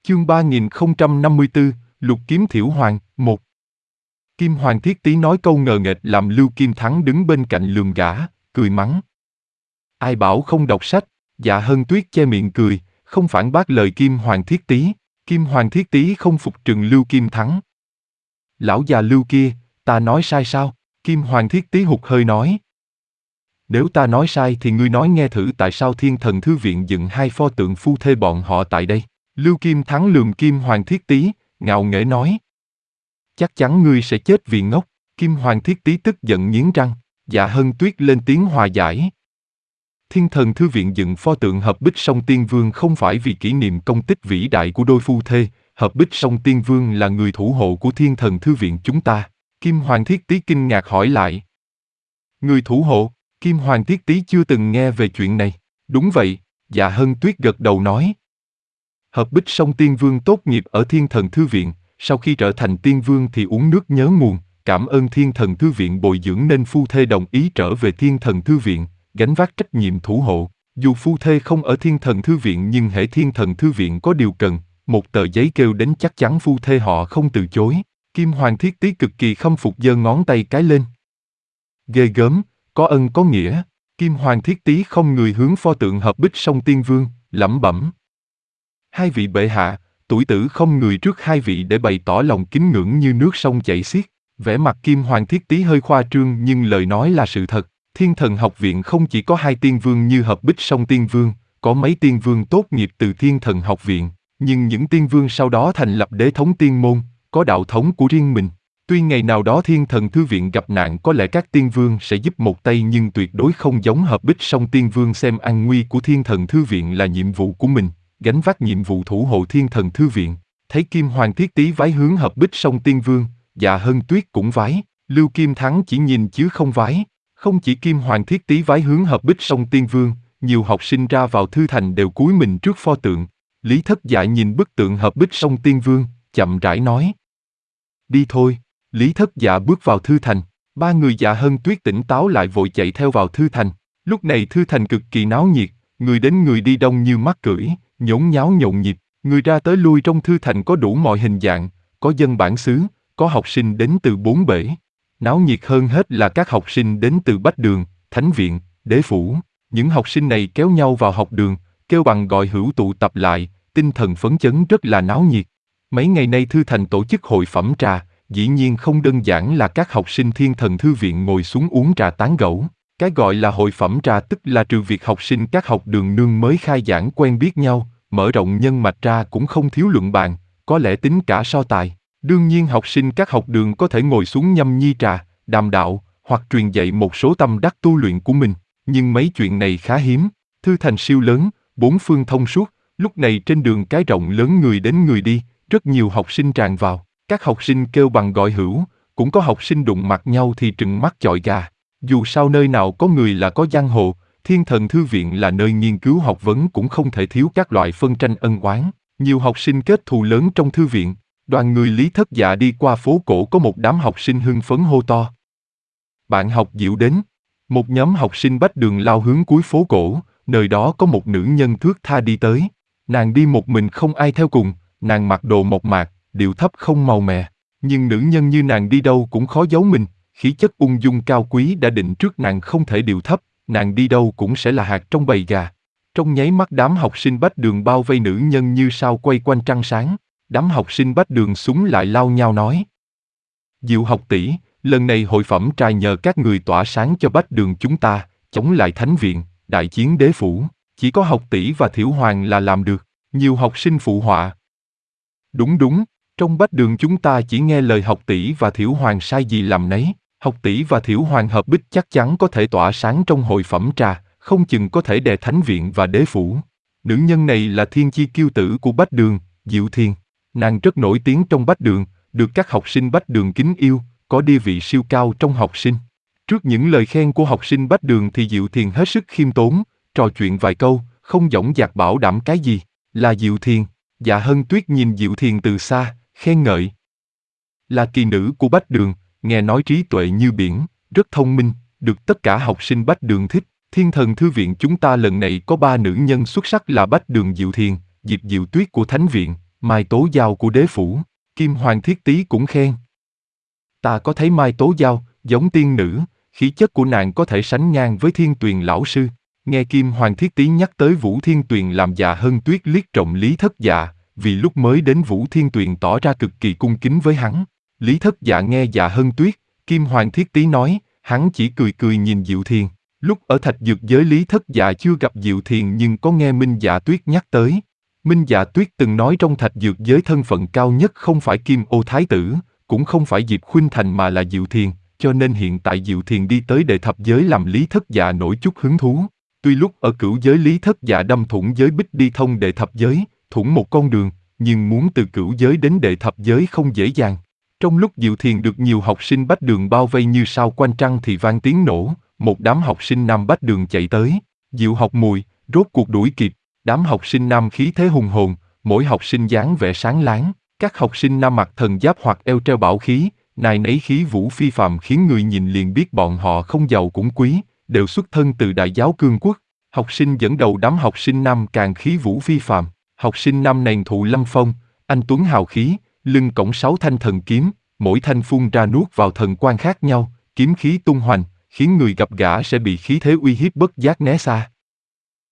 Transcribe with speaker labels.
Speaker 1: Chương 3054, Lục Kiếm Thiểu Hoàng, 1. Kim Hoàng Thiết Tý nói câu ngờ nghệch làm Lưu Kim Thắng đứng bên cạnh lườm gã, cười mắng. Ai bảo không đọc sách? Dạ Hân Tuyết che miệng cười, không phản bác lời Kim Hoàng Thiết Tý. Kim Hoàng Thiết Tý không phục trừng Lưu Kim Thắng. Lão già Lưu kia, ta nói sai sao? Kim Hoàng Thiết Tý hụt hơi nói. Nếu ta nói sai thì ngươi nói nghe thử tại sao Thiên Thần Thư Viện dựng hai pho tượng phu thê bọn họ tại đây. Lưu Kim Thắng lườm Kim Hoàng Thiết Tý, ngạo nghễ nói. Chắc chắn ngươi sẽ chết vì ngốc. Kim Hoàng Thiết Tý tức giận nghiến răng. Dạ Hân Tuyết lên tiếng hòa giải. Thiên Thần Thư Viện dựng pho tượng Hợp Bích Song Tiên Vương không phải vì kỷ niệm công tích vĩ đại của đôi phu thê. Hợp Bích Song Tiên Vương là người thủ hộ của Thiên Thần Thư Viện chúng ta. Kim Hoàng Thiết Tý kinh ngạc hỏi lại. Người thủ hộ? Kim Hoàng Thiết Tý chưa từng nghe về chuyện này. Đúng vậy, Dạ Hân Tuyết gật đầu nói. Hợp Bích Song Tiên Vương tốt nghiệp ở Thiên Thần Thư Viện, sau khi trở thành Tiên Vương thì uống nước nhớ nguồn, cảm ơn Thiên Thần Thư Viện bồi dưỡng nên phu thê đồng ý trở về Thiên Thần Thư Viện, gánh vác trách nhiệm thủ hộ. Dù phu thê không ở Thiên Thần Thư Viện nhưng hễ Thiên Thần Thư Viện có điều cần, một tờ giấy kêu đến chắc chắn phu thê họ không từ chối. Kim Hoàng Thiết Tý cực kỳ khâm phục giơ ngón tay cái lên. Ghê gớm, có ân có nghĩa. Kim Hoàng Thiết Tý không người hướng pho tượng Hợp Bích Song Tiên Vương, lẩm bẩm. Hai vị bệ hạ, tuổi tử không người trước hai vị để bày tỏ lòng kính ngưỡng như nước sông chảy xiết. Vẻ mặt Kim Hoàng Thiết Tý hơi khoa trương nhưng lời nói là sự thật. Thiên Thần Học Viện không chỉ có hai tiên vương như Hợp Bích Song Tiên Vương, có mấy tiên vương tốt nghiệp từ Thiên Thần Học Viện, nhưng những tiên vương sau đó thành lập đế thống tiên môn, có đạo thống của riêng mình. Tuy ngày nào đó Thiên Thần Thư Viện gặp nạn có lẽ các tiên vương sẽ giúp một tay nhưng tuyệt đối không giống Hợp Bích Song Tiên Vương xem an nguy của Thiên Thần Thư Viện là nhiệm vụ của mình, gánh vác nhiệm vụ thủ hộ Thiên Thần Thư Viện. Thấy Kim Hoàng Thiết Tý vái hướng Hợp Bích Song Tiên Vương, Dạ Hân Tuyết cũng vái, Lưu Kim Thắng chỉ nhìn chứ không vái. Không chỉ Kim Hoàng Thiết Tý vái hướng Hợp Bích Song Tiên Vương, nhiều học sinh ra vào thư thành đều cúi mình trước pho tượng. Lý Thất Dạ nhìn bức tượng Hợp Bích Song Tiên Vương, chậm rãi nói. Đi thôi. Lý Thất Dạ bước vào thư thành, ba người Dạ Hân Tuyết tỉnh táo lại vội chạy theo vào thư thành. Lúc này thư thành cực kỳ náo nhiệt, người đến người đi đông như mắc cưỡi, nhốn nháo nhộn nhịp, người ra tới lui trong thư thành có đủ mọi hình dạng, có dân bản xứ, có học sinh đến từ bốn bể. Náo nhiệt hơn hết là các học sinh đến từ Bách Đường, Thánh Viện, Đế Phủ. Những học sinh này kéo nhau vào học đường, kêu bằng gọi hữu tụ tập lại, tinh thần phấn chấn rất là náo nhiệt. Mấy ngày nay thư thành tổ chức hội phẩm trà, dĩ nhiên không đơn giản là các học sinh Thiên Thần Thư Viện ngồi xuống uống trà tán gẫu. Cái gọi là hội phẩm trà tức là trừ việc học sinh các học đường nương mới khai giảng quen biết nhau, mở rộng nhân mạch ra cũng không thiếu luận bàn, có lẽ tính cả so tài. Đương nhiên học sinh các học đường có thể ngồi xuống nhâm nhi trà, đàm đạo, hoặc truyền dạy một số tâm đắc tu luyện của mình, nhưng mấy chuyện này khá hiếm. Thư thành siêu lớn, bốn phương thông suốt, lúc này trên đường cái rộng lớn người đến người đi, rất nhiều học sinh tràn vào. Các học sinh kêu bằng gọi hữu, cũng có học sinh đụng mặt nhau thì trừng mắt chọi gà. Dù sao nơi nào có người là có giang hồ, Thiên Thần Thư Viện là nơi nghiên cứu học vấn cũng không thể thiếu các loại phân tranh ân oán. Nhiều học sinh kết thù lớn trong thư viện. Đoàn người Lý Thất Dạ đi qua phố cổ có một đám học sinh hưng phấn hô to. Bạn học Diệu đến. Một nhóm học sinh Bách Đường lao hướng cuối phố cổ, nơi đó có một nữ nhân thướt tha đi tới. Nàng đi một mình không ai theo cùng, nàng mặc đồ mộc mạc, điệu thấp không màu mè. Nhưng nữ nhân như nàng đi đâu cũng khó giấu mình, khí chất ung dung cao quý đã định trước nàng không thể điệu thấp, nàng đi đâu cũng sẽ là hạt trong bầy gà. Trong nháy mắt đám học sinh Bách Đường bao vây nữ nhân như sao quay quanh trăng sáng. Đám học sinh Bách Đường súng lại lao nhau nói. Diệu học tỷ, lần này hội phẩm trà nhờ các người tỏa sáng cho Bách Đường chúng ta, chống lại Thánh Viện, đại chiến Đế Phủ. Chỉ có học tỷ và Thiểu Hoàng là làm được. Nhiều học sinh phụ họa. Đúng đúng, trong Bách Đường chúng ta chỉ nghe lời học tỷ và Thiểu Hoàng sai gì làm nấy. Học tỷ và Thiểu Hoàng hợp bích chắc chắn có thể tỏa sáng trong hội phẩm trà, không chừng có thể đè Thánh Viện và Đế Phủ. Nữ nhân này là thiên chi kiêu tử của Bách Đường, Diệu Thiền. Nàng rất nổi tiếng trong Bách Đường, được các học sinh Bách Đường kính yêu, có địa vị siêu cao trong học sinh. Trước những lời khen của học sinh Bách Đường thì Diệu Thiền hết sức khiêm tốn, trò chuyện vài câu, không dõng dạc bảo đảm cái gì. Là Diệu Thiền. Dạ Hân Tuyết nhìn Diệu Thiền từ xa, khen ngợi. Là kỳ nữ của Bách Đường, nghe nói trí tuệ như biển, rất thông minh, được tất cả học sinh Bách Đường thích. Thiên Thần Thư Viện chúng ta lần này có 3 nữ nhân xuất sắc là Bách Đường Diệu Thiền, Diệp Diệu Tuyết của Thánh Viện, Mai Tố Giao của đế phủ, Kim Hoàng Thiết Tý cũng khen. Ta có thấy Mai Tố Giao, giống tiên nữ, khí chất của nàng có thể sánh ngang với Thiên Tuyền lão sư. Nghe Kim Hoàng Thiết Tý nhắc tới Vũ Thiên Tuyền làm Dạ Hân Tuyết liếc trộm Lý Thất Dạ, vì lúc mới đến Vũ Thiên Tuyền tỏ ra cực kỳ cung kính với hắn. Lý Thất Dạ nghe Dạ Hân Tuyết, Kim Hoàng Thiết Tý nói, hắn chỉ cười cười nhìn Diệu Thiền. Lúc ở Thạch Dược giới Lý Thất Dạ chưa gặp Diệu Thiền nhưng có nghe Minh Dạ Tuyết nhắc tới. Minh Dạ Tuyết từng nói trong Thạch Dược giới thân phận cao nhất không phải Kim Ô Thái Tử, cũng không phải Diệp Khuynh Thành mà là Diệu Thiền, cho nên hiện tại Diệu Thiền đi tới Đệ Thập giới làm Lý Thất Dạ nổi chút hứng thú. Tuy lúc ở Cửu giới Lý Thất Dạ đâm thủng giới bích đi thông Đệ Thập giới, thủng một con đường, nhưng muốn từ Cửu giới đến Đệ Thập giới không dễ dàng. Trong lúc Diệu Thiền được nhiều học sinh Bách Đường bao vây như sao quanh trăng thì vang tiếng nổ, một đám học sinh nam Bách Đường chạy tới. Diệu Học Mùi, rốt cuộc đuổi kịp, đám học sinh nam khí thế hùng hồn, mỗi học sinh dáng vẻ sáng láng. Các học sinh nam mặc thần giáp hoặc eo treo bảo khí, nài nấy khí vũ phi phàm khiến người nhìn liền biết bọn họ không giàu cũng quý, đều xuất thân từ Đại Giáo Cương Quốc. Học sinh dẫn đầu đám học sinh nam càng khí vũ phi phàm. Học sinh nam nền thụ lâm phong, anh tuấn hào khí, lưng cõng 6 thanh thần kiếm, mỗi thanh phun ra nuốt vào thần quang khác nhau, kiếm khí tung hoành, khiến người gặp gã sẽ bị khí thế uy hiếp bất giác né xa.